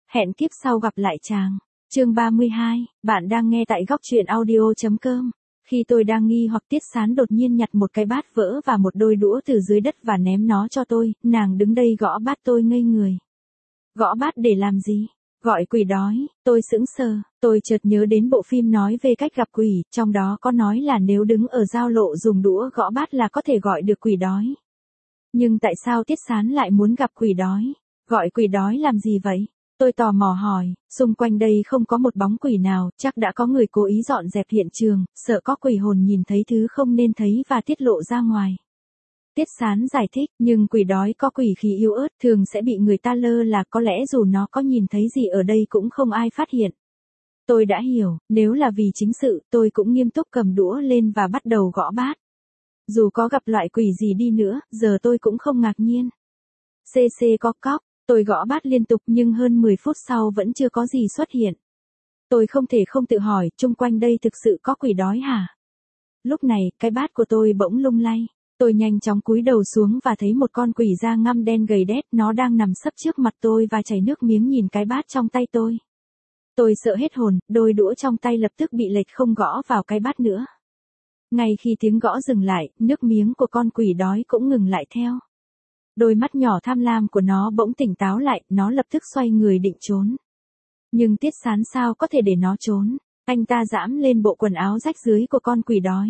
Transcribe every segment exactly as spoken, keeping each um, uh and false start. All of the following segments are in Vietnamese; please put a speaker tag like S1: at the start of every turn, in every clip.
S1: Hẹn kiếp sau gặp lại chàng. Chương ba mươi hai, bạn đang nghe tại góc truyện audio.com. Khi tôi đang nghi hoặc Tiết Sán đột nhiên nhặt một cái bát vỡ và một đôi đũa từ dưới đất và ném nó cho tôi, nàng đứng đây gõ bát tôi ngây người. Gõ bát để làm gì? Gọi quỷ đói, tôi sững sờ, tôi chợt nhớ đến bộ phim nói về cách gặp quỷ, trong đó có nói là nếu đứng ở giao lộ dùng đũa gõ bát là có thể gọi được quỷ đói. Nhưng tại sao Tiết Sán lại muốn gặp quỷ đói? Gọi quỷ đói làm gì vậy? Tôi tò mò hỏi, xung quanh đây không có một bóng quỷ nào, chắc đã có người cố ý dọn dẹp hiện trường, sợ có quỷ hồn nhìn thấy thứ không nên thấy và tiết lộ ra ngoài. Tiết Sán giải thích, nhưng quỷ đói có quỷ khí yếu ớt, thường sẽ bị người ta lơ là, có lẽ dù nó có nhìn thấy gì ở đây cũng không ai phát hiện. Tôi đã hiểu, nếu là vì chính sự, tôi cũng nghiêm túc cầm đũa lên và bắt đầu gõ bát. Dù có gặp loại quỷ gì đi nữa, giờ tôi cũng không ngạc nhiên. Xê xê có cóc. Tôi gõ bát liên tục nhưng hơn mười phút sau vẫn chưa có gì xuất hiện. Tôi không thể không tự hỏi, chung quanh đây thực sự có quỷ đói hả? Lúc này, cái bát của tôi bỗng lung lay. Tôi nhanh chóng cúi đầu xuống và thấy một con quỷ da ngăm đen gầy đét, nó đang nằm sấp trước mặt tôi và chảy nước miếng nhìn cái bát trong tay tôi. Tôi sợ hết hồn, đôi đũa trong tay lập tức bị lệch không gõ vào cái bát nữa. Ngay khi tiếng gõ dừng lại, nước miếng của con quỷ đói cũng ngừng lại theo. Đôi mắt nhỏ tham lam của nó bỗng tỉnh táo lại, nó lập tức xoay người định trốn. Nhưng Tiết Sán sao có thể để nó trốn, anh ta giãm lên bộ quần áo rách rưới của con quỷ đói.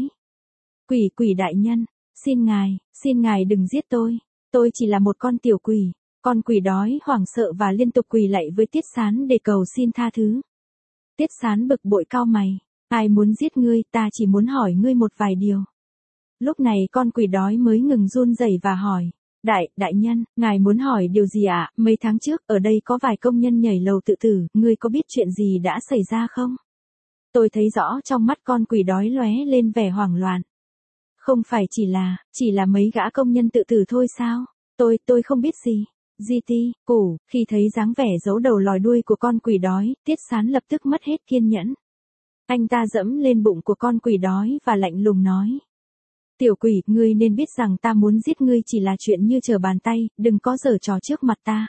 S1: Quỷ quỷ đại nhân, xin ngài, xin ngài đừng giết tôi, tôi chỉ là một con tiểu quỷ. Con quỷ đói hoảng sợ và liên tục quỳ lạy với Tiết Sán để cầu xin tha thứ. Tiết Sán bực bội cau mày, ai muốn giết ngươi, ta chỉ muốn hỏi ngươi một vài điều. Lúc này con quỷ đói mới ngừng run rẩy và hỏi. Đại, đại nhân, ngài muốn hỏi điều gì ạ? À? Mấy tháng trước, ở đây có vài công nhân nhảy lầu tự tử, ngươi có biết chuyện gì đã xảy ra không? Tôi thấy rõ trong mắt con quỷ đói lóe lên vẻ hoảng loạn. Không phải chỉ là, chỉ là mấy gã công nhân tự tử thôi sao? Tôi, tôi không biết gì. Di ti, củ, khi thấy dáng vẻ giấu đầu lòi đuôi của con quỷ đói, Tiết Sán lập tức mất hết kiên nhẫn. Anh ta dẫm lên bụng của con quỷ đói và lạnh lùng nói. Tiểu quỷ, ngươi nên biết rằng ta muốn giết ngươi chỉ là chuyện như trở bàn tay, đừng có giở trò trước mặt ta.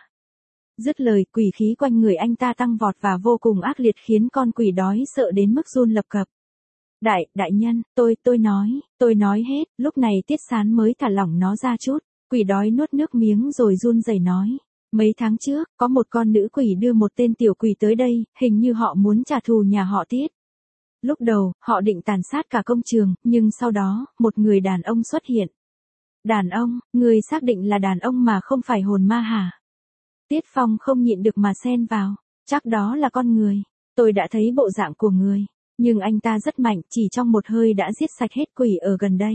S1: Dứt lời, quỷ khí quanh người anh ta tăng vọt và vô cùng ác liệt khiến con quỷ đói sợ đến mức run lập cập. Đại, đại nhân, tôi, tôi nói, tôi nói hết, lúc này Tiết Sán mới thả lỏng nó ra chút, quỷ đói nuốt nước miếng rồi run rẩy nói. Mấy tháng trước, có một con nữ quỷ đưa một tên tiểu quỷ tới đây, hình như họ muốn trả thù nhà họ Tiết. Lúc đầu, họ định tàn sát cả công trường, nhưng sau đó, một người đàn ông xuất hiện. Đàn ông, người xác định là đàn ông mà không phải hồn ma hả? Tiết Phong không nhịn được mà xen vào, chắc đó là con người. Tôi đã thấy bộ dạng của người, nhưng anh ta rất mạnh, chỉ trong một hơi đã giết sạch hết quỷ ở gần đây.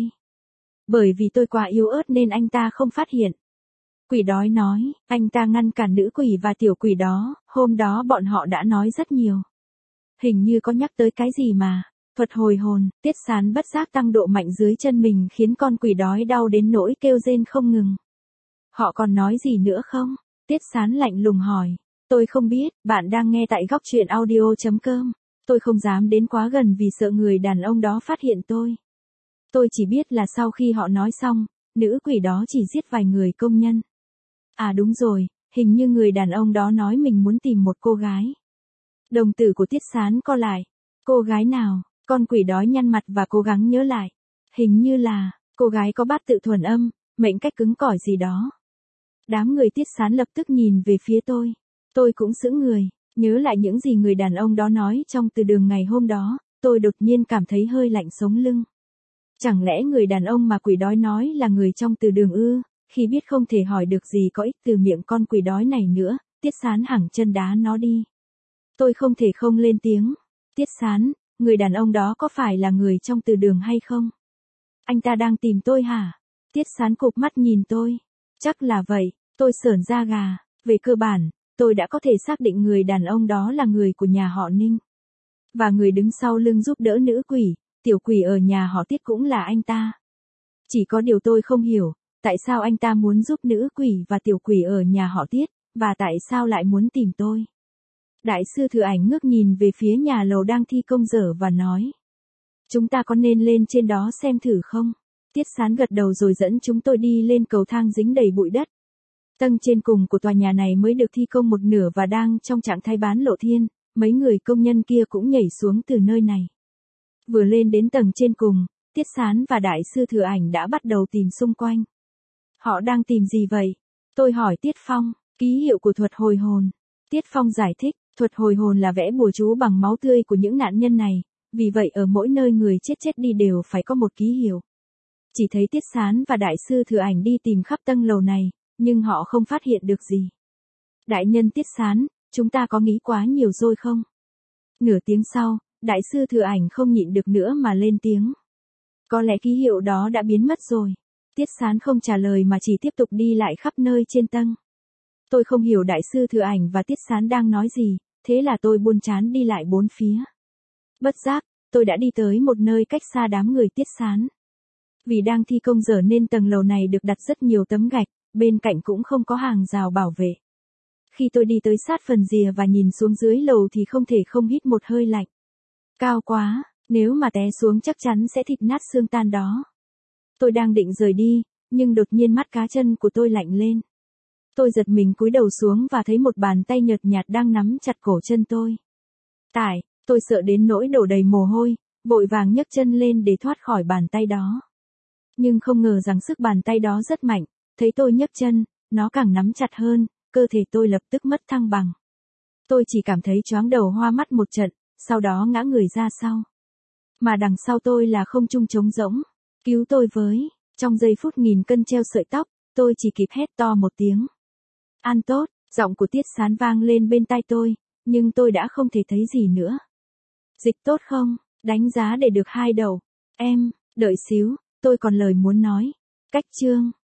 S1: Bởi vì tôi quá yếu ớt nên anh ta không phát hiện. Quỷ đói nói, anh ta ngăn cản nữ quỷ và tiểu quỷ đó, hôm đó bọn họ đã nói rất nhiều. Hình như có nhắc tới cái gì mà, thuật hồi hồn, Tiết Sán bất giác tăng độ mạnh dưới chân mình khiến con quỷ đói đau đến nỗi kêu rên không ngừng. Họ còn nói gì nữa không? Tiết Sán lạnh lùng hỏi. Tôi không biết, bạn đang nghe tại góc truyện audio.com. Tôi không dám đến quá gần vì sợ người đàn ông đó phát hiện tôi. Tôi chỉ biết là sau khi họ nói xong, nữ quỷ đó chỉ giết vài người công nhân. À đúng rồi, hình như người đàn ông đó nói mình muốn tìm một cô gái. Đồng tử của Tiết Sán co lại. Cô gái nào? Con quỷ đói nhăn mặt và cố gắng nhớ lại. Hình như là, cô gái có bát tự thuần âm, mệnh cách cứng cỏi gì đó. Đám người Tiết Sán lập tức nhìn về phía tôi. Tôi cũng sững người, nhớ lại những gì người đàn ông đó nói trong từ đường ngày hôm đó, tôi đột nhiên cảm thấy hơi lạnh sống lưng. Chẳng lẽ người đàn ông mà quỷ đói nói là người trong từ đường ư? Khi biết không thể hỏi được gì có ích từ miệng con quỷ đói này nữa, Tiết Sán hẳng chân đá nó đi. Tôi không thể không lên tiếng. Tiết Sán, người đàn ông đó có phải là người trong từ đường hay không? Anh ta đang tìm tôi hả? Tiết Sán cụp mắt nhìn tôi. Chắc là vậy, tôi sởn da gà. Về cơ bản, tôi đã có thể xác định người đàn ông đó là người của nhà họ Ninh. Và người đứng sau lưng giúp đỡ nữ quỷ, tiểu quỷ ở nhà họ Tiết cũng là anh ta. Chỉ có điều tôi không hiểu, tại sao anh ta muốn giúp nữ quỷ và tiểu quỷ ở nhà họ Tiết, và tại sao lại muốn tìm tôi. Đại sư Thừa Ảnh ngước nhìn về phía nhà lầu đang thi công dở và nói. Chúng ta có nên lên trên đó xem thử không? Tiết Sán gật đầu rồi dẫn chúng tôi đi lên cầu thang dính đầy bụi đất. Tầng trên cùng của tòa nhà này mới được thi công một nửa và đang trong trạng thái bán lộ thiên, mấy người công nhân kia cũng nhảy xuống từ nơi này. Vừa lên đến tầng trên cùng, Tiết Sán và Đại sư Thừa Ảnh đã bắt đầu tìm xung quanh. Họ đang tìm gì vậy? Tôi hỏi Tiết Phong, ký hiệu của thuật hồi hồn. Tiết Phong giải thích, thuật hồi hồn là vẽ bùa chú bằng máu tươi của những nạn nhân này, vì vậy ở mỗi nơi người chết chết đi đều phải có một ký hiệu. Chỉ thấy Tiết Sán và Đại sư Thừa Ảnh đi tìm khắp tầng lầu này, nhưng họ không phát hiện được gì. Đại nhân Tiết Sán, chúng ta có nghĩ quá nhiều rồi không? Nửa tiếng sau, Đại sư Thừa Ảnh không nhịn được nữa mà lên tiếng. Có lẽ ký hiệu đó đã biến mất rồi. Tiết Sán không trả lời mà chỉ tiếp tục đi lại khắp nơi trên tầng. Tôi không hiểu Đại sư Thừa Ảnh và Tiết Sán đang nói gì, thế là tôi buồn chán đi lại bốn phía. Bất giác, tôi đã đi tới một nơi cách xa đám người Tiết Sán. Vì đang thi công dở nên tầng lầu này được đặt rất nhiều tấm gạch, bên cạnh cũng không có hàng rào bảo vệ. Khi tôi đi tới sát phần rìa và nhìn xuống dưới lầu thì không thể không hít một hơi lạnh. Cao quá, nếu mà té xuống chắc chắn sẽ thịt nát xương tan đó. Tôi đang định rời đi, nhưng đột nhiên mắt cá chân của tôi lạnh lên. Tôi giật mình cúi đầu xuống và thấy một bàn tay nhợt nhạt đang nắm chặt cổ chân tôi. Tải, tôi sợ đến nỗi đổ đầy mồ hôi, vội vàng nhấc chân lên để thoát khỏi bàn tay đó. Nhưng không ngờ rằng sức bàn tay đó rất mạnh, thấy tôi nhấc chân, nó càng nắm chặt hơn, cơ thể tôi lập tức mất thăng bằng. Tôi chỉ cảm thấy choáng đầu hoa mắt một trận, sau đó ngã người ra sau. Mà đằng sau tôi là không trung trống rỗng. Cứu tôi với. Trong giây phút nghìn cân treo sợi tóc, tôi chỉ kịp hét to một tiếng. An tốt, giọng của Tiết Sán vang lên bên tai tôi, nhưng tôi đã không thể thấy gì nữa. Dịch tốt không? Đánh giá để được hai đầu. Em, đợi xíu, tôi còn lời muốn nói. Cách chương.